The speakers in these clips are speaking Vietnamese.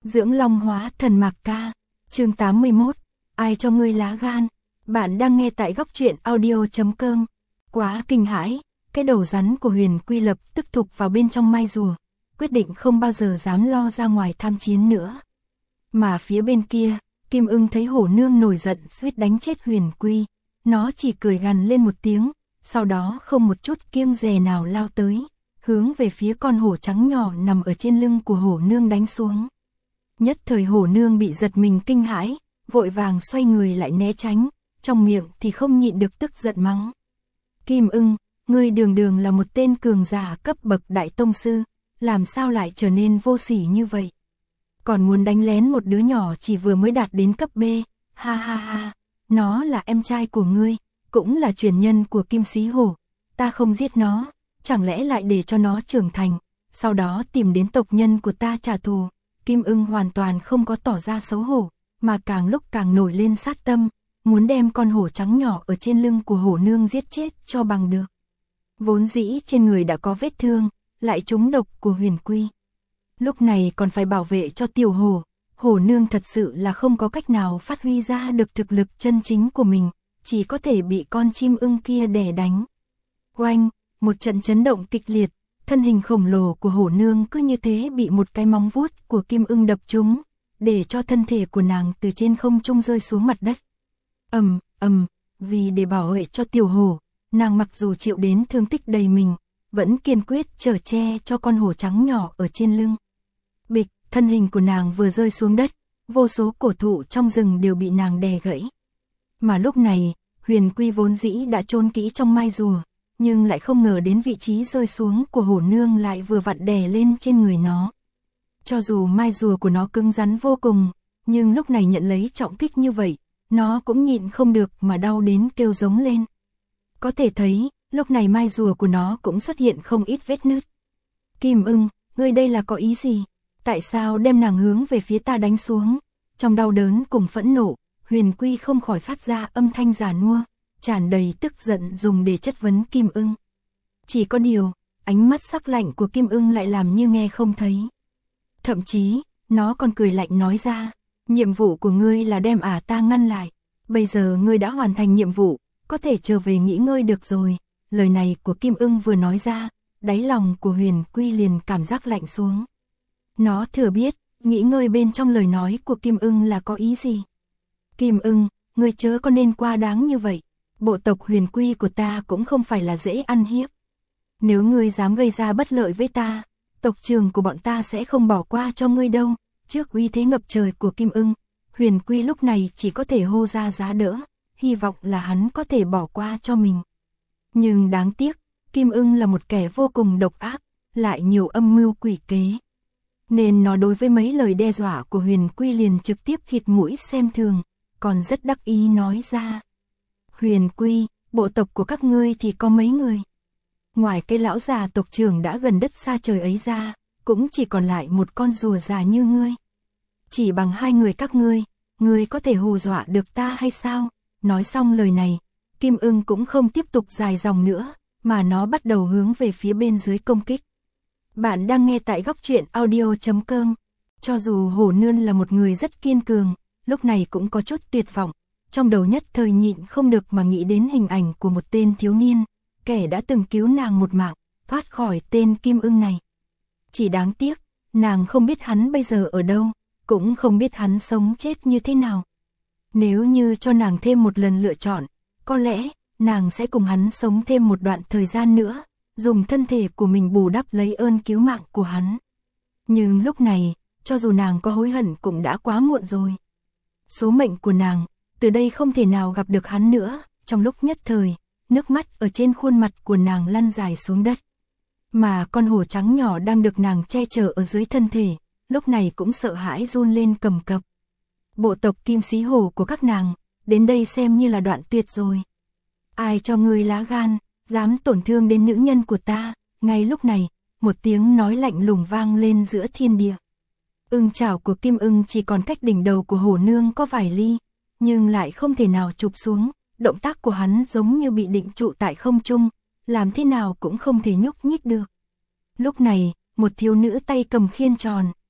Dưỡng Long Hóa Thần Mạc Ca, chương 81, ai cho ngươi lá gan? Bạn đang nghe tại góc truyện audio.com. Quá kinh hãi, cái đầu rắn của Huyền Quy lập tức thụp vào bên trong mai rùa, quyết định không bao giờ dám lo ra ngoài tham chiến nữa. Mà phía bên kia, Kim Ưng thấy hổ nương nổi giận suýt đánh chết Huyền Quy, nó chỉ cười gằn lên một tiếng, sau đó không một chút kiêng dè nào lao tới, hướng về phía con hổ trắng nhỏ nằm ở trên lưng của hổ nương đánh xuống. Nhất thời hổ nương bị giật mình kinh hãi, vội vàng xoay người lại né tránh, trong miệng thì không nhịn được tức giận mắng. Kim Ưng, ngươi đường đường là một tên cường giả cấp bậc đại tông sư, làm sao lại trở nên vô sỉ như vậy? Còn muốn đánh lén một đứa nhỏ chỉ vừa mới đạt đến cấp B, ha ha ha, nó là em trai của ngươi, cũng là truyền nhân của Kim Xí Hổ, ta không giết nó, chẳng lẽ lại để cho nó trưởng thành, sau đó tìm đến tộc nhân của ta trả thù. Kim Ưng hoàn toàn không có tỏ ra xấu hổ, mà càng lúc càng nổi lên sát tâm, muốn đem con hổ trắng nhỏ ở trên lưng của hổ nương giết chết cho bằng được. Vốn dĩ trên người đã có vết thương, lại trúng độc của Huyền Quy. Lúc này còn phải bảo vệ cho tiểu hổ, hổ nương thật sự là không có cách nào phát huy ra được thực lực chân chính của mình, chỉ có thể bị con chim ưng kia đè đánh. Oanh, một trận chấn động kịch liệt, thân hình khổng lồ của hổ nương cứ như thế bị một cái móng vuốt của Kim Ưng đập trúng, để cho thân thể của nàng từ trên không trung rơi xuống mặt đất. Vì để bảo vệ cho tiểu hổ, nàng mặc dù chịu đến thương tích đầy mình, vẫn kiên quyết chở che cho con hổ trắng nhỏ ở trên lưng. Bịch, thân hình của nàng vừa rơi xuống đất, vô số cổ thụ trong rừng đều bị nàng đè gãy. Mà lúc này, Huyền Quy vốn dĩ đã chôn kỹ trong mai rùa, nhưng lại không ngờ đến vị trí rơi xuống của hổ nương lại vừa vặn đè lên trên người nó. Cho dù mai rùa của nó cứng rắn vô cùng, nhưng lúc này nhận lấy trọng kích như vậy, nó cũng nhịn không được mà đau đến kêu giống lên. Có thể thấy, lúc này mai rùa của nó cũng xuất hiện không ít vết nứt. Kim Ưng, ngươi đây là có ý gì? Tại sao đem nàng hướng về phía ta đánh xuống? Trong đau đớn cùng phẫn nộ, Huyền Quy không khỏi phát ra âm thanh già nua, tràn đầy tức giận dùng để chất vấn Kim Ưng. Chỉ có điều, ánh mắt sắc lạnh của Kim Ưng lại làm như nghe không thấy. Thậm chí, nó còn cười lạnh nói ra, nhiệm vụ của ngươi là đem ta ngăn lại, bây giờ ngươi đã hoàn thành nhiệm vụ, có thể trở về nghỉ ngơi được rồi. Lời này của Kim Ưng vừa nói ra, đáy lòng của Huyền Quy liền cảm giác lạnh xuống. Nó thừa biết, nghỉ ngơi bên trong lời nói của Kim Ưng là có ý gì. Kim Ưng, ngươi chớ có nên quá đáng như vậy, bộ tộc Huyền Quy của ta cũng không phải là dễ ăn hiếp. Nếu ngươi dám gây ra bất lợi với ta, tộc trưởng của bọn ta sẽ không bỏ qua cho ngươi đâu. Trước uy thế ngập trời của Kim Ưng, Huyền Quy lúc này chỉ có thể hô ra giá đỡ, hy vọng là hắn có thể bỏ qua cho mình. Nhưng đáng tiếc, Kim Ưng là một kẻ vô cùng độc ác, lại nhiều âm mưu quỷ kế. Nên nó đối với mấy lời đe dọa của Huyền Quy liền trực tiếp khịt mũi xem thường, còn rất đắc ý nói ra. Huyền Quy, bộ tộc của các ngươi thì có mấy người? Ngoài cái lão già tộc trưởng đã gần đất xa trời ấy ra, cũng chỉ còn lại một con rùa già như ngươi. Chỉ bằng hai người các ngươi có thể hù dọa được ta hay sao? Nói xong lời này, Kim Ưng cũng không tiếp tục dài dòng nữa, mà nó bắt đầu hướng về phía bên dưới công kích. Bạn đang nghe tại góc truyện audio.com. Cho dù hổ nương là một người rất kiên cường, lúc này cũng có chút tuyệt vọng, trong đầu nhất thời nhịn không được mà nghĩ đến hình ảnh của một tên thiếu niên, kẻ đã từng cứu nàng một mạng, thoát khỏi tên Kim Ưng này. Chỉ đáng tiếc, nàng không biết hắn bây giờ ở đâu, cũng không biết hắn sống chết như thế nào. Nếu như cho nàng thêm một lần lựa chọn, có lẽ nàng sẽ cùng hắn sống thêm một đoạn thời gian nữa, dùng thân thể của mình bù đắp lấy ơn cứu mạng của hắn. Nhưng lúc này, cho dù nàng có hối hận cũng đã quá muộn rồi. Số mệnh của nàng, từ đây không thể nào gặp được hắn nữa. Trong lúc nhất thời, nước mắt ở trên khuôn mặt của nàng lăn dài xuống đất. Mà con hổ trắng nhỏ đang được nàng che chở ở dưới thân thể, lúc này cũng sợ hãi run lên cầm cập. Bộ tộc Kim Xí Hổ của các nàng, đến đây xem như là đoạn tuyệt rồi. Ai cho ngươi lá gan, dám tổn thương đến nữ nhân của ta? Ngay lúc này, một tiếng nói lạnh lùng vang lên giữa thiên địa. Ưng chảo của Kim Ưng chỉ còn cách đỉnh đầu của hổ nương có vài ly, nhưng lại không thể nào chụp xuống. Động tác của hắn giống như bị định trụ tại không trung, làm thế nào cũng không thể nhúc nhích được. Lúc này, một thiếu nữ tay cầm khiên tròn,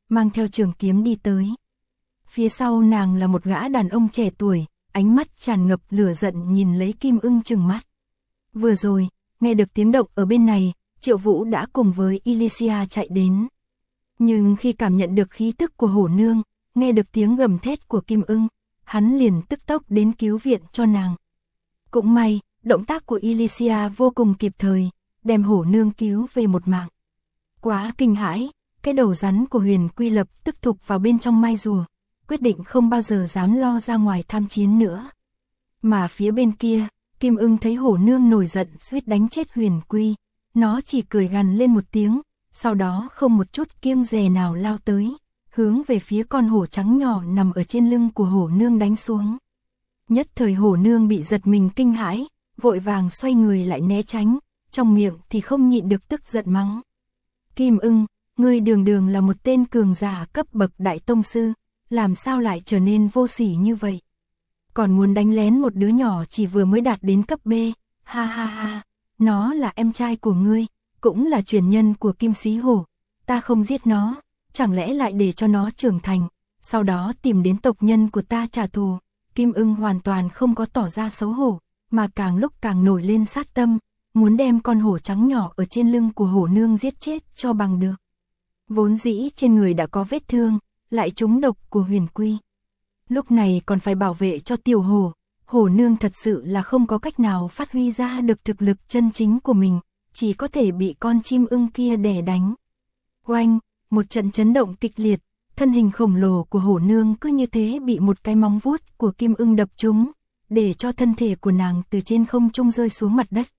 mang theo trường kiếm đi tới. Phía sau nàng là một gã đàn ông trẻ tuổi, ánh mắt tràn ngập lửa giận nhìn lấy Kim Ưng trừng mắt. Vừa rồi, nghe được tiếng động ở bên này, Triệu Vũ đã cùng với Elysia chạy đến. Nhưng khi cảm nhận được khí tức của hổ nương, nghe được tiếng gầm thét của Kim Ưng, hắn liền tức tốc đến cứu viện cho nàng. Cũng may, động tác của Elysia vô cùng kịp thời, đem hổ nương cứu về một mạng. Quá kinh hãi, cái đầu rắn của Huyền Quy lập tức thụp vào bên trong mai rùa, quyết định không bao giờ dám lo ra ngoài tham chiến nữa. Mà phía bên kia, Kim Ưng thấy hổ nương nổi giận suýt đánh chết Huyền Quy, nó chỉ cười gằn lên một tiếng, sau đó không một chút kiêng dè nào lao tới, hướng về phía con hổ trắng nhỏ nằm ở trên lưng của hổ nương đánh xuống. Nhất thời hổ nương bị giật mình kinh hãi, vội vàng xoay người lại né tránh, trong miệng thì không nhịn được tức giận mắng. Kim Ưng, ngươi đường đường là một tên cường giả cấp bậc đại tông sư, làm sao lại trở nên vô sỉ như vậy? Còn muốn đánh lén một đứa nhỏ chỉ vừa mới đạt đến cấp B, ha ha ha, nó là em trai của ngươi, cũng là truyền nhân của Kim Xí Hổ, ta không giết nó, chẳng lẽ lại để cho nó trưởng thành, sau đó tìm đến tộc nhân của ta trả thù. Kim Ưng hoàn toàn không có tỏ ra xấu hổ, mà càng lúc càng nổi lên sát tâm, muốn đem con hổ trắng nhỏ ở trên lưng của hổ nương giết chết cho bằng được. Vốn dĩ trên người đã có vết thương, lại trúng độc của Huyền Quy. Lúc này còn phải bảo vệ cho tiểu hổ, hổ nương thật sự là không có cách nào phát huy ra được thực lực chân chính của mình, chỉ có thể bị con chim ưng kia đè đánh. Oanh, một trận chấn động kịch liệt, thân hình khổng lồ của hổ nương cứ như thế bị một cái móng vuốt của Kim Ưng đập trúng, để cho thân thể của nàng từ trên không trung rơi xuống mặt đất.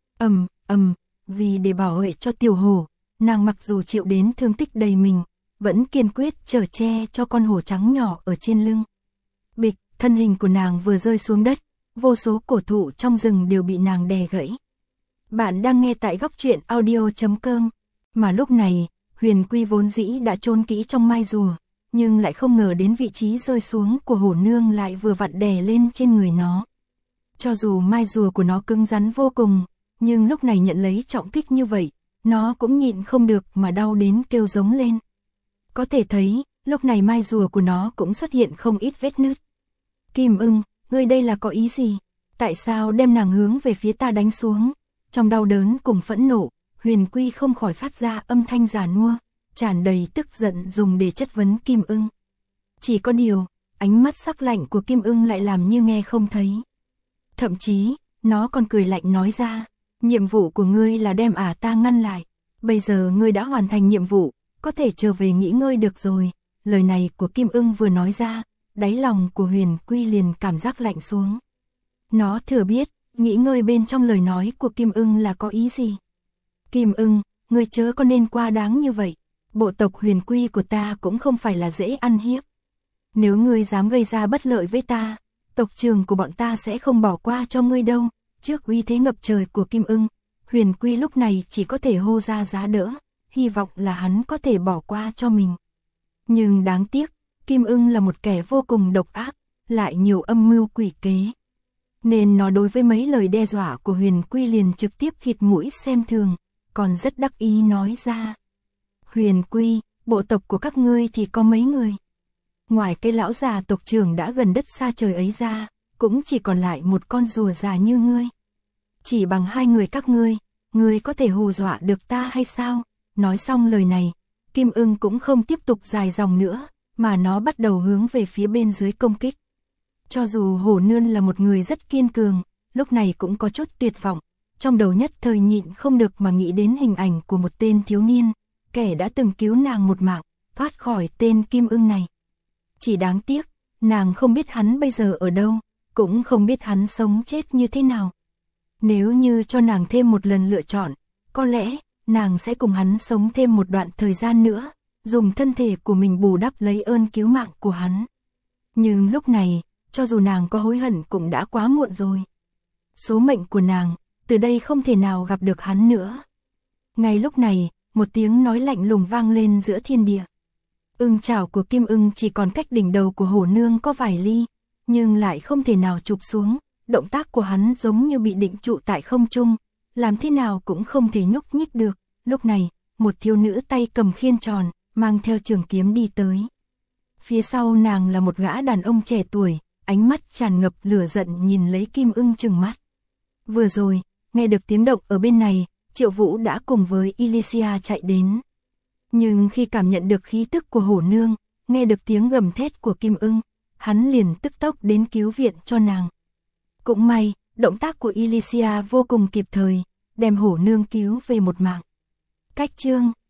Vì để bảo vệ cho tiểu hổ, nàng mặc dù chịu đến thương tích đầy mình, vẫn kiên quyết chở che cho con hổ trắng nhỏ ở trên lưng. Bịch, thân hình của nàng vừa rơi xuống đất, vô số cổ thụ trong rừng đều bị nàng đè gãy. Bạn đang nghe tại góc truyện audio.com, mà lúc này, Huyền Quy vốn dĩ đã chôn kỹ trong mai rùa, nhưng lại không ngờ đến vị trí rơi xuống của hổ nương lại vừa vặn đè lên trên người nó. Cho dù mai rùa của nó cứng rắn vô cùng, nhưng lúc này nhận lấy trọng kích như vậy, nó cũng nhịn không được mà đau đến kêu giống lên. Có thể thấy, lúc này mai rùa của nó cũng xuất hiện không ít vết nứt. Kim Ưng, ngươi đây là có ý gì? Tại sao đem nàng hướng về phía ta đánh xuống? Trong đau đớn cùng phẫn nộ, Huyền Quy không khỏi phát ra âm thanh già nua, tràn đầy tức giận dùng để chất vấn Kim Ưng. Chỉ có điều, ánh mắt sắc lạnh của Kim Ưng lại làm như nghe không thấy. Thậm chí, nó còn cười lạnh nói ra, nhiệm vụ của ngươi là đem ta ngăn lại. Bây giờ ngươi đã hoàn thành nhiệm vụ, có thể trở về nghỉ ngơi được rồi. Lời này của Kim Ưng vừa nói ra, đáy lòng của Huyền Quy liền cảm giác lạnh xuống. Nó thừa biết, nghỉ ngơi bên trong lời nói của Kim Ưng là có ý gì. Kim Ưng, ngươi chớ có nên quá đáng như vậy. Bộ tộc Huyền Quy của ta cũng không phải là dễ ăn hiếp. Nếu ngươi dám gây ra bất lợi với ta, tộc trưởng của bọn ta sẽ không bỏ qua cho ngươi đâu. Trước uy thế ngập trời của Kim Ưng, Huyền Quy lúc này chỉ có thể hô ra giá đỡ, hy vọng là hắn có thể bỏ qua cho mình. Nhưng đáng tiếc, Kim Ưng là một kẻ vô cùng độc ác, lại nhiều âm mưu quỷ kế. Nên nó đối với mấy lời đe dọa của Huyền Quy liền trực tiếp khịt mũi xem thường, còn rất đắc ý nói ra. Huyền Quy, bộ tộc của các ngươi thì có mấy người? Ngoài cái lão già tộc trưởng đã gần đất xa trời ấy ra, cũng chỉ còn lại một con rùa già như ngươi. Chỉ bằng hai người các ngươi có thể hù dọa được ta hay sao? Nói xong lời này, Kim Ưng cũng không tiếp tục dài dòng nữa, mà nó bắt đầu hướng về phía bên dưới công kích. Cho dù hổ nương là một người rất kiên cường, lúc này cũng có chút tuyệt vọng, trong đầu nhất thời nhịn không được mà nghĩ đến hình ảnh của một tên thiếu niên, kẻ đã từng cứu nàng một mạng, thoát khỏi tên Kim Ưng này. Chỉ đáng tiếc, nàng không biết hắn bây giờ ở đâu, cũng không biết hắn sống chết như thế nào. Nếu như cho nàng thêm một lần lựa chọn, có lẽ nàng sẽ cùng hắn sống thêm một đoạn thời gian nữa, dùng thân thể của mình bù đắp lấy ơn cứu mạng của hắn. Nhưng lúc này, cho dù nàng có hối hận cũng đã quá muộn rồi. Số mệnh của nàng, từ đây không thể nào gặp được hắn nữa. Ngay lúc này, một tiếng nói lạnh lùng vang lên giữa thiên địa. Ưng chảo của Kim Ưng chỉ còn cách đỉnh đầu của hổ nương có vài ly, nhưng lại không thể nào chụp xuống. Động tác của hắn giống như bị định trụ tại không trung, làm thế nào cũng không thể nhúc nhích được. Lúc này, một thiếu nữ tay cầm khiên tròn, mang theo trường kiếm đi tới. Phía sau nàng là một gã đàn ông trẻ tuổi, ánh mắt tràn ngập lửa giận nhìn lấy Kim Ưng trừng mắt. Vừa rồi, nghe được tiếng động ở bên này, Triệu Vũ đã cùng với Elysia chạy đến. Nhưng khi cảm nhận được khí tức của hổ nương, nghe được tiếng gầm thét của Kim Ưng, hắn liền tức tốc đến cứu viện cho nàng. Cũng may, động tác của Elysia vô cùng kịp thời, đem hổ nương cứu về một mạng. Cách chương